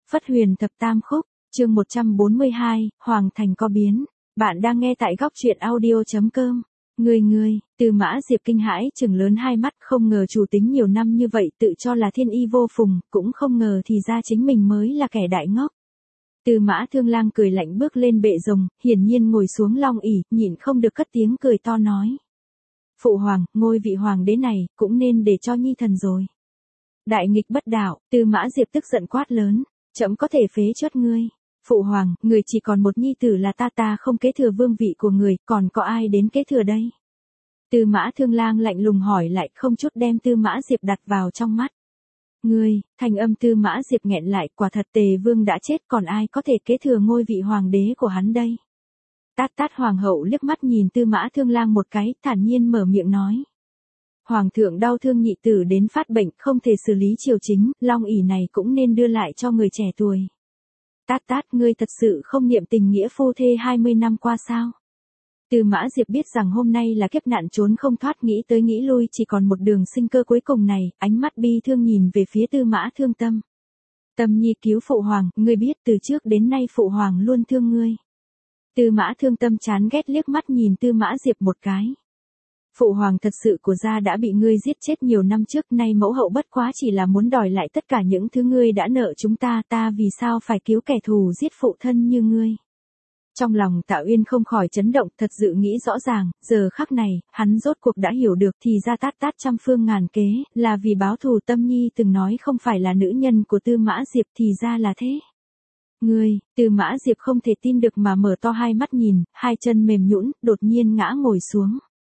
Phất Huyền Thập Tam Khúc, chương 142, Hoàng Thành có biến. Bạn đang nghe tại góc truyện audio.com. Ngươi, Tư Mã Diệp kinh hãi trừng lớn hai mắt, không ngờ chủ tính nhiều năm như vậy tự cho là thiên y vô phùng, cũng không ngờ thì ra chính mình mới là kẻ đại ngốc. Tư Mã Thương Lang cười lạnh bước lên bệ rồng, hiển nhiên ngồi xuống long ỷ, nhịn không được cất tiếng cười to nói. Phụ hoàng, ngôi vị hoàng đế này, cũng nên để cho nhi thần rồi. Đại nghịch bất đạo, Tư Mã Diệp tức giận quát lớn, trẫm có thể phế chốt ngươi. Phụ hoàng, người chỉ còn một nhi tử là ta không kế thừa vương vị của người, còn có ai đến kế thừa đây? Tư Mã Thương Lang lạnh lùng hỏi lại, không chút đem Tư Mã Diệp đặt vào trong mắt. Ngươi, thanh âm Tư Mã Diệp nghẹn lại, quả thật Tề Vương đã chết, còn ai có thể kế thừa ngôi vị hoàng đế của hắn đây? Tát hoàng hậu liếc mắt nhìn Tư Mã Thương Lang một cái, thản nhiên mở miệng nói. Hoàng thượng đau thương nhị tử đến phát bệnh, không thể xử lý triều chính, long ỷ này cũng nên đưa lại cho người trẻ tuổi. Tát, ngươi thật sự không niệm tình nghĩa phu thê 20 năm qua sao? Tư Mã Diệp biết rằng hôm nay là kiếp nạn trốn không thoát, nghĩ tới nghĩ lui chỉ còn một đường sinh cơ cuối cùng này, ánh mắt bi thương nhìn về phía Tư Mã Thương Tâm. Tâm nhi cứu phụ hoàng, ngươi biết từ trước đến nay phụ hoàng luôn thương ngươi. Tư Mã Thương Tâm chán ghét liếc mắt nhìn Tư Mã Diệp một cái. Phụ hoàng thật sự của gia đã bị ngươi giết chết nhiều năm trước, nay mẫu hậu bất quá chỉ là muốn đòi lại tất cả những thứ ngươi đã nợ chúng ta, vì sao phải cứu kẻ thù giết phụ thân như ngươi. Trong lòng Tạ Uyên không khỏi chấn động, thật sự nghĩ rõ ràng, giờ khắc này, hắn rốt cuộc đã hiểu được thì ra tát trăm phương ngàn kế, là vì báo thù. Tâm nhi từng nói không phải là nữ nhân của Tư Mã Diệp, thì ra là thế. Ngươi, Tư Mã Diệp không thể tin được mà mở to hai mắt nhìn, hai chân mềm nhũn, đột nhiên ngã ngồi xuống.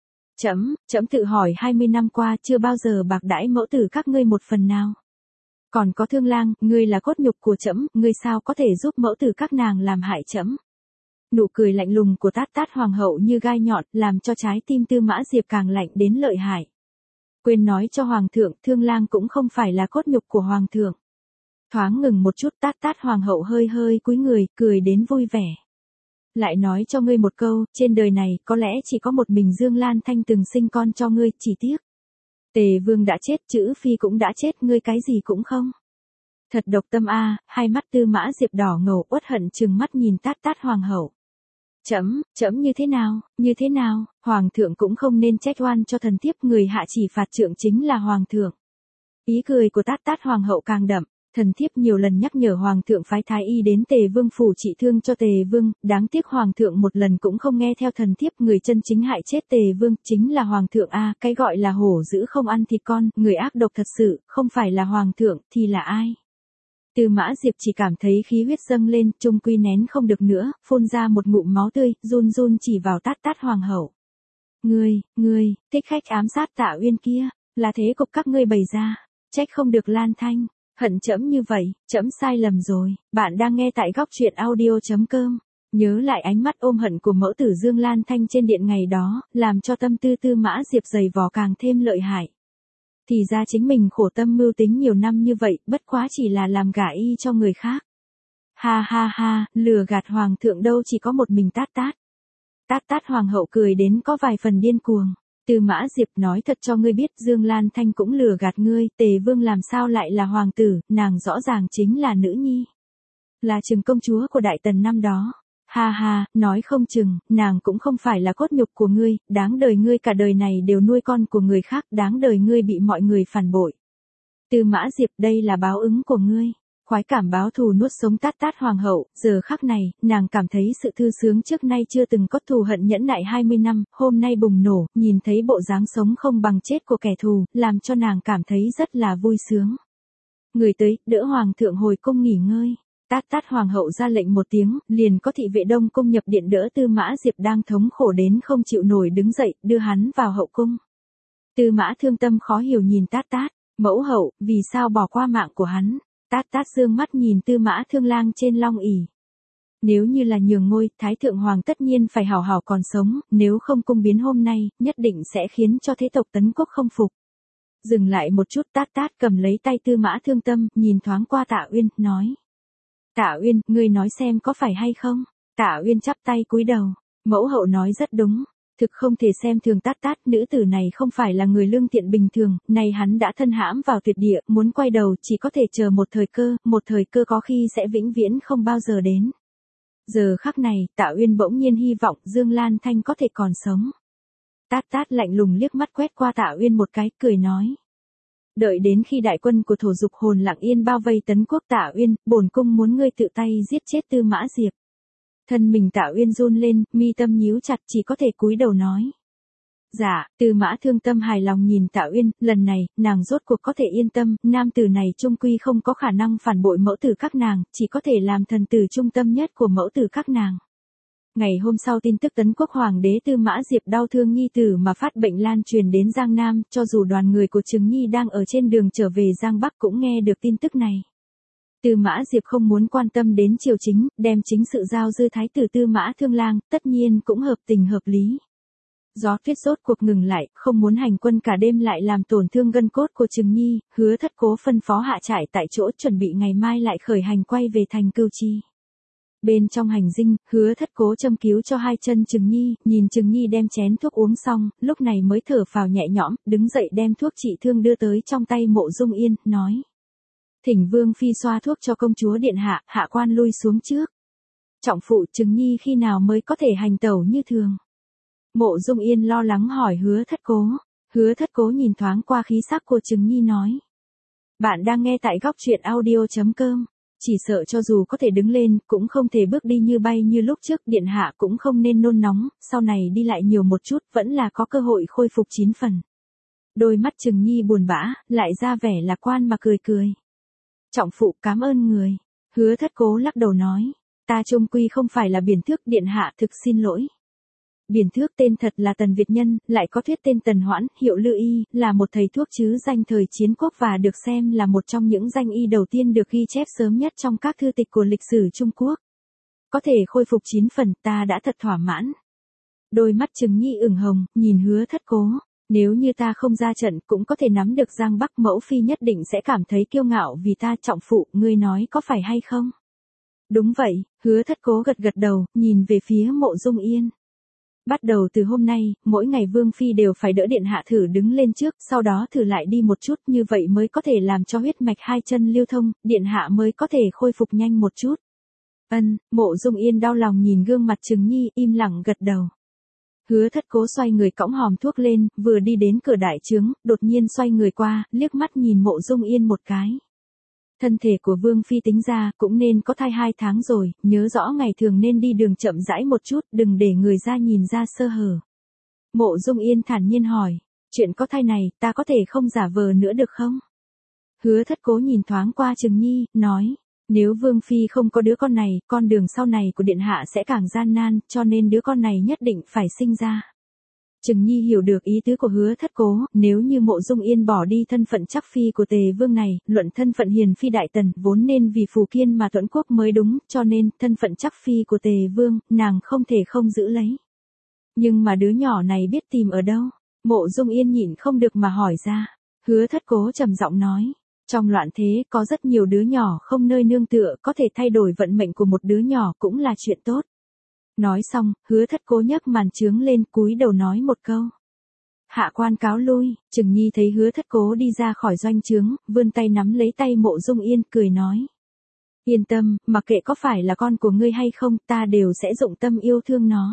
Trẫm tự hỏi 20 năm qua chưa bao giờ bạc đãi mẫu tử các ngươi một phần nào. Còn có Thương Lang, ngươi là cốt nhục của trẫm, ngươi sao có thể giúp mẫu tử các nàng làm hại trẫm? Nụ cười lạnh lùng của Tát hoàng hậu như gai nhọn, làm cho trái tim Tư Mã Diệp càng lạnh đến lợi hại. Quên nói cho hoàng thượng, Thương Lang cũng không phải là cốt nhục của hoàng thượng. Thoáng ngừng một chút, Tát hoàng hậu hơi cúi người, cười đến vui vẻ. Lại nói cho ngươi một câu, trên đời này có lẽ chỉ có một mình Dương Lan Thanh từng sinh con cho ngươi, chỉ tiếc. Tề Vương đã chết, Chữ Phi cũng đã chết, ngươi cái gì cũng không. Thật độc tâm a. Hai mắt Tư Mã Diệp đỏ ngầu, uất hận trừng mắt nhìn Tát hoàng hậu. Chấm như thế nào, hoàng thượng cũng không nên trách oan cho thần thiếp, người hạ chỉ phạt trượng chính là hoàng thượng. Ý cười của Tát hoàng hậu càng đậm. Thần thiếp nhiều lần nhắc nhở hoàng thượng phái thái y đến Tề Vương phủ trị thương cho Tề Vương, đáng tiếc hoàng thượng một lần cũng không nghe theo thần thiếp, người chân chính hại chết Tề Vương chính là hoàng thượng a. Cái gọi là hổ dữ không ăn thịt con, người ác độc thật sự, không phải là hoàng thượng thì là ai? Tư Mã Diệp chỉ cảm thấy khí huyết dâng lên, trung quy nén không được nữa, phun ra một ngụm máu tươi, run chỉ vào Tát hoàng hậu. Ngươi, thích khách ám sát Tạ Uyên kia, là thế cục các ngươi bày ra, trách không được Lan Thanh. Hận trẫm như vậy, trẫm sai lầm rồi. Bạn đang nghe tại góc truyện audio.com. Nhớ lại ánh mắt ôm hận của mẫu tử Dương Lan Thanh trên điện ngày đó, làm cho tâm tư Tư Mã Diệp dày vò càng thêm lợi hại. Thì ra chính mình khổ tâm mưu tính nhiều năm như vậy, bất quá chỉ là làm gả y cho người khác. Ha, lừa gạt hoàng thượng đâu chỉ có một mình Tát hoàng hậu cười đến có vài phần điên cuồng. Tư Mã Diệp nói thật cho ngươi biết, Dương Lan Thanh cũng lừa gạt ngươi, Tề Vương làm sao lại là hoàng tử, nàng rõ ràng chính là nữ nhi. Là Trừng công chúa của Đại Tần năm đó. Ha, nói không chừng, nàng cũng không phải là cốt nhục của ngươi, đáng đời ngươi cả đời này đều nuôi con của người khác, đáng đời ngươi bị mọi người phản bội. Tư Mã Diệp, đây là báo ứng của ngươi. Khoái cảm báo thù nuốt sống Tát hoàng hậu, giờ khắc này, nàng cảm thấy sự thư sướng trước nay chưa từng có, thù hận nhẫn nại 20 năm, hôm nay bùng nổ, nhìn thấy bộ dáng sống không bằng chết của kẻ thù, làm cho nàng cảm thấy rất là vui sướng. Người tới, đỡ hoàng thượng hồi cung nghỉ ngơi. Tát hoàng hậu ra lệnh một tiếng, liền có thị vệ Đông cung nhập điện đỡ Tư Mã Diệp đang thống khổ đến không chịu nổi đứng dậy, đưa hắn vào hậu cung. Tư Mã Thương Tâm khó hiểu nhìn Tát, mẫu hậu, vì sao bỏ qua mạng của hắn? Tát dương mắt nhìn Tư Mã Thương Lang trên long ỷ. Nếu như là nhường ngôi, Thái Thượng Hoàng tất nhiên phải hảo hảo còn sống, nếu không cung biến hôm nay, nhất định sẽ khiến cho thế tộc Tấn Quốc không phục. Dừng lại một chút, Tát cầm lấy tay Tư Mã Thương Tâm, nhìn thoáng qua Tạ Uyên, nói. Tạ Uyên, ngươi nói xem có phải hay không? Tạ Uyên chắp tay cúi đầu. Mẫu hậu nói rất đúng. Thực không thể xem thường Tát Tát, nữ tử này không phải là người lương thiện bình thường, này hắn đã thân hãm vào tuyệt địa, muốn quay đầu chỉ có thể chờ một thời cơ có khi sẽ vĩnh viễn không bao giờ đến. Giờ khắc này, Tạ Uyên bỗng nhiên hy vọng Dương Lan Thanh có thể còn sống. Tát Tát lạnh lùng liếc mắt quét qua Tạ Uyên một cái, cười nói. Đợi đến khi đại quân của Thổ Dục Hồn lặng yên bao vây tấn quốc Tạ Uyên, bổn cung muốn ngươi tự tay giết chết Tư Mã Diệp. Thân mình Tạ Uyên run lên, mi tâm nhíu chặt, chỉ có thể cúi đầu nói. Dạ, Tư Mã Thương Tâm hài lòng nhìn Tạ Uyên, lần này, nàng rốt cuộc có thể yên tâm, nam tử này trung quy không có khả năng phản bội mẫu tử các nàng, chỉ có thể làm thần tử trung tâm nhất của mẫu tử các nàng. Ngày hôm sau tin tức tấn quốc hoàng đế Tư Mã Diệp đau thương nhi tử mà phát bệnh lan truyền đến Giang Nam, cho dù đoàn người của Trừng Nhi đang ở trên đường trở về Giang Bắc cũng nghe được tin tức này. Tư Mã Diệp không muốn quan tâm đến triều chính, đem chính sự giao dư thái tử Tư Mã Thương Lang, tất nhiên cũng hợp tình hợp lý. Gió tuyết rốt cuộc ngừng lại, không muốn hành quân cả đêm lại làm tổn thương gân cốt của Trừng Nhi, Hứa Thất Cố phân phó hạ trại tại chỗ chuẩn bị ngày mai lại khởi hành quay về thành Cửu Chi. Bên trong hành dinh, Hứa Thất Cố châm cứu cho hai chân Trừng Nhi, nhìn Trừng Nhi đem chén thuốc uống xong, lúc này mới thở phào nhẹ nhõm, đứng dậy đem thuốc trị thương đưa tới trong tay Mộ Dung Yên, nói. Thỉnh Vương Phi xoa thuốc cho công chúa điện hạ, hạ quan lui xuống trước. Trọng phụ Trừng Nhi khi nào mới có thể hành tẩu như thường. Mộ Dung Yên lo lắng hỏi Hứa Thất Cố. Hứa Thất Cố nhìn thoáng qua khí sắc của Trừng Nhi nói. Bạn đang nghe tại góc truyện audio.com. Chỉ sợ cho dù có thể đứng lên, cũng không thể bước đi như bay như lúc trước, điện hạ cũng không nên nôn nóng, sau này đi lại nhiều một chút, vẫn là có cơ hội khôi phục 9 phần. Đôi mắt Trừng Nhi buồn bã, lại ra vẻ lạc quan mà cười cười. Trọng phụ cảm ơn người. Hứa Thất Cố lắc đầu nói, ta chung quy không phải là Biển Thước, điện hạ thực xin lỗi. Biển Thước tên thật là Tần Việt Nhân, lại có thuyết tên Tần Hoãn, hiệu Lư Y, là một thầy thuốc chứ danh thời chiến quốc và được xem là một trong những danh y đầu tiên được ghi chép sớm nhất trong các thư tịch của lịch sử Trung Quốc. Có thể khôi phục 9 phần, ta đã thật thỏa mãn. Đôi mắt Trừng Nhi ửng hồng, nhìn Hứa Thất Cố. Nếu như ta không ra trận cũng có thể nắm được Giang Bắc, mẫu phi nhất định sẽ cảm thấy kiêu ngạo vì ta. Trọng phụ, ngươi nói có phải hay không? Đúng vậy, Hứa Thất Cố gật gật đầu, nhìn về phía Mộ Dung Yên. Bắt đầu từ hôm nay, mỗi ngày Vương Phi đều phải đỡ điện hạ thử đứng lên trước, sau đó thử lại đi một chút, như vậy mới có thể làm cho huyết mạch hai chân lưu thông, điện hạ mới có thể khôi phục nhanh một chút. Mộ Dung Yên đau lòng nhìn gương mặt Trừng Nhi, im lặng gật đầu. Hứa Thất Cố xoay người cõng hòm thuốc lên, vừa đi đến cửa đại trướng, đột nhiên xoay người qua, liếc mắt nhìn Mộ Dung Yên một cái. Thân thể của Vương Phi tính ra cũng nên có thai 2 tháng rồi, nhớ rõ ngày thường nên đi đường chậm rãi một chút, đừng để người ra nhìn ra sơ hở. Mộ Dung Yên thản nhiên hỏi, chuyện có thai này, ta có thể không giả vờ nữa được không? Hứa Thất Cố nhìn thoáng qua Trừng Nhi, nói, nếu Vương Phi không có đứa con này, con đường sau này của điện hạ sẽ càng gian nan, cho nên đứa con này nhất định phải sinh ra. Trừng Nhi hiểu được ý tứ của Hứa Thất Cố, nếu như Mộ Dung Yên bỏ đi thân phận chắc phi của Tề Vương này, luận thân phận hiền phi đại tần, vốn nên vì phù kiên mà thuận quốc mới đúng, cho nên, thân phận chắc phi của Tề Vương, nàng không thể không giữ lấy. Nhưng mà đứa nhỏ này biết tìm ở đâu? Mộ Dung Yên nhịn không được mà hỏi ra. Hứa Thất Cố trầm giọng nói, trong loạn thế, có rất nhiều đứa nhỏ không nơi nương tựa, có thể thay đổi vận mệnh của một đứa nhỏ cũng là chuyện tốt. Nói xong, Hứa Thất Cố nhấc màn trướng lên, cúi đầu nói một câu. Hạ quan cáo lui. Trừng Nhi thấy Hứa Thất Cố đi ra khỏi doanh trướng, vươn tay nắm lấy tay Mộ Dung Yên, cười nói. Yên tâm, mặc kệ có phải là con của ngươi hay không, ta đều sẽ dụng tâm yêu thương nó.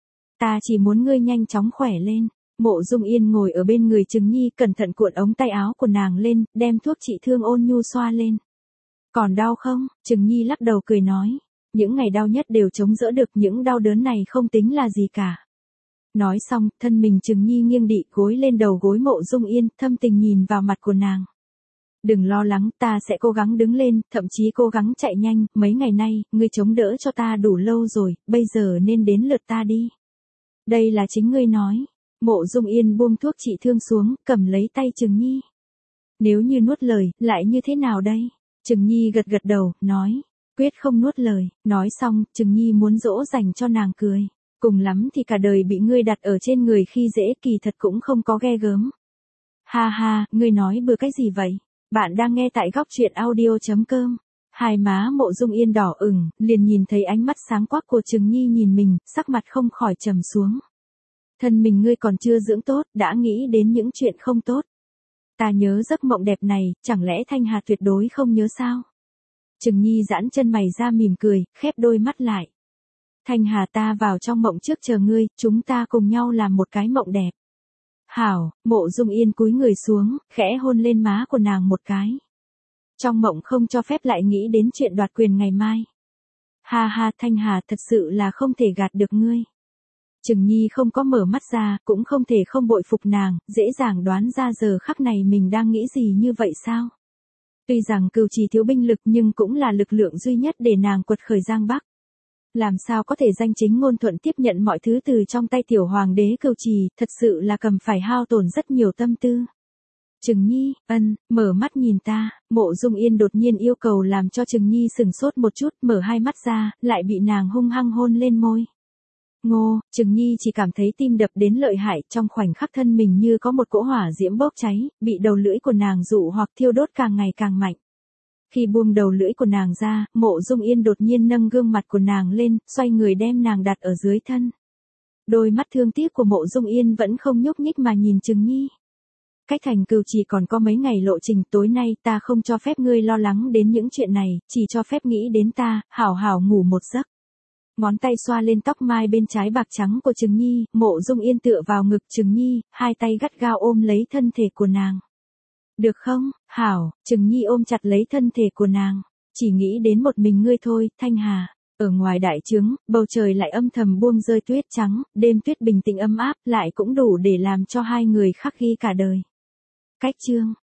Ta chỉ muốn ngươi nhanh chóng khỏe lên. Mộ Dung Yên ngồi ở bên người Trừng Nhi, cẩn thận cuộn ống tay áo của nàng lên, đem thuốc trị thương ôn nhu xoa lên. Còn đau không? Trừng Nhi lắc đầu cười nói. Những ngày đau nhất đều chống đỡ được, những đau đớn này không tính là gì cả. Nói xong, thân mình Trừng Nhi nghiêng đị gối lên đầu gối Mộ Dung Yên, thâm tình nhìn vào mặt của nàng. Đừng lo lắng, ta sẽ cố gắng đứng lên, thậm chí cố gắng chạy nhanh, mấy ngày nay, ngươi chống đỡ cho ta đủ lâu rồi, bây giờ nên đến lượt ta đi. Đây là chính ngươi nói. Mộ Dung Yên buông thuốc trị thương xuống, cầm lấy tay Trừng Nhi. Nếu như nuốt lời, lại như thế nào đây? Trừng Nhi gật gật đầu, nói. Quyết không nuốt lời. Nói xong, Trừng Nhi muốn dỗ dành cho nàng cười. Cùng lắm thì cả đời bị ngươi đặt ở trên người khi dễ, kỳ thật cũng không có ghê gớm. Ha ha, ngươi nói bừa cái gì vậy? Bạn đang nghe tại góc truyện audio.com. Hai má Mộ Dung Yên đỏ ửng, liền nhìn thấy ánh mắt sáng quắc của Trừng Nhi nhìn mình, sắc mặt không khỏi trầm xuống. thân mình ngươi còn chưa dưỡng tốt, đã nghĩ đến những chuyện không tốt. Ta nhớ giấc mộng đẹp này, chẳng lẽ Thanh Hà tuyệt đối không nhớ sao? Trừng Nhi giãn chân mày ra mỉm cười, khép đôi mắt lại. Thanh Hà, ta vào trong mộng trước chờ ngươi, chúng ta cùng nhau làm một cái mộng đẹp. Hảo, Mộ Dung Yên cúi người xuống, khẽ hôn lên má của nàng một cái. Trong mộng không cho phép lại nghĩ đến chuyện đoạt quyền ngày mai. Ha ha, Thanh Hà, thật sự là không thể gạt được ngươi. Trừng Nhi không có mở mắt ra, cũng không thể không bội phục nàng, dễ dàng đoán ra giờ khắc này mình đang nghĩ gì như vậy sao? Tuy rằng Cửu Trì thiếu binh lực nhưng cũng là lực lượng duy nhất để nàng quật khởi Giang Bắc. Làm sao có thể danh chính ngôn thuận tiếp nhận mọi thứ từ trong tay tiểu hoàng đế Cửu Trì, thật sự là cầm phải hao tổn rất nhiều tâm tư. Trừng Nhi, mở mắt nhìn ta, Mộ Dung Yên đột nhiên yêu cầu làm cho Trừng Nhi sừng sốt một chút, mở hai mắt ra, lại bị nàng hung hăng hôn lên môi. Ngô, Trừng Nhi chỉ cảm thấy tim đập đến lợi hại, trong khoảnh khắc thân mình như có một cỗ hỏa diễm bốc cháy, bị đầu lưỡi của nàng dụ hoặc thiêu đốt càng ngày càng mạnh. Khi buông đầu lưỡi của nàng ra, Mộ Dung Yên đột nhiên nâng gương mặt của nàng lên, xoay người đem nàng đặt ở dưới thân. Đôi mắt thương tiếc của Mộ Dung Yên vẫn không nhúc nhích mà nhìn Trừng Nhi. Cách thành Cửu Trì còn có mấy ngày lộ trình, tối nay ta không cho phép ngươi lo lắng đến những chuyện này, chỉ cho phép nghĩ đến ta, hảo hảo ngủ một giấc. Ngón tay xoa lên tóc mai bên trái bạc trắng của Trừng Nhi, Mộ Dung Yên tựa vào ngực Trừng Nhi, hai tay gắt gao ôm lấy thân thể của nàng. Được không, hảo, Trừng Nhi ôm chặt lấy thân thể của nàng. Chỉ nghĩ đến một mình ngươi thôi, Thanh Hà. Ở ngoài đại trướng, bầu trời lại âm thầm buông rơi tuyết trắng, đêm tuyết bình tĩnh ấm áp, lại cũng đủ để làm cho hai người khắc ghi cả đời. Cách chương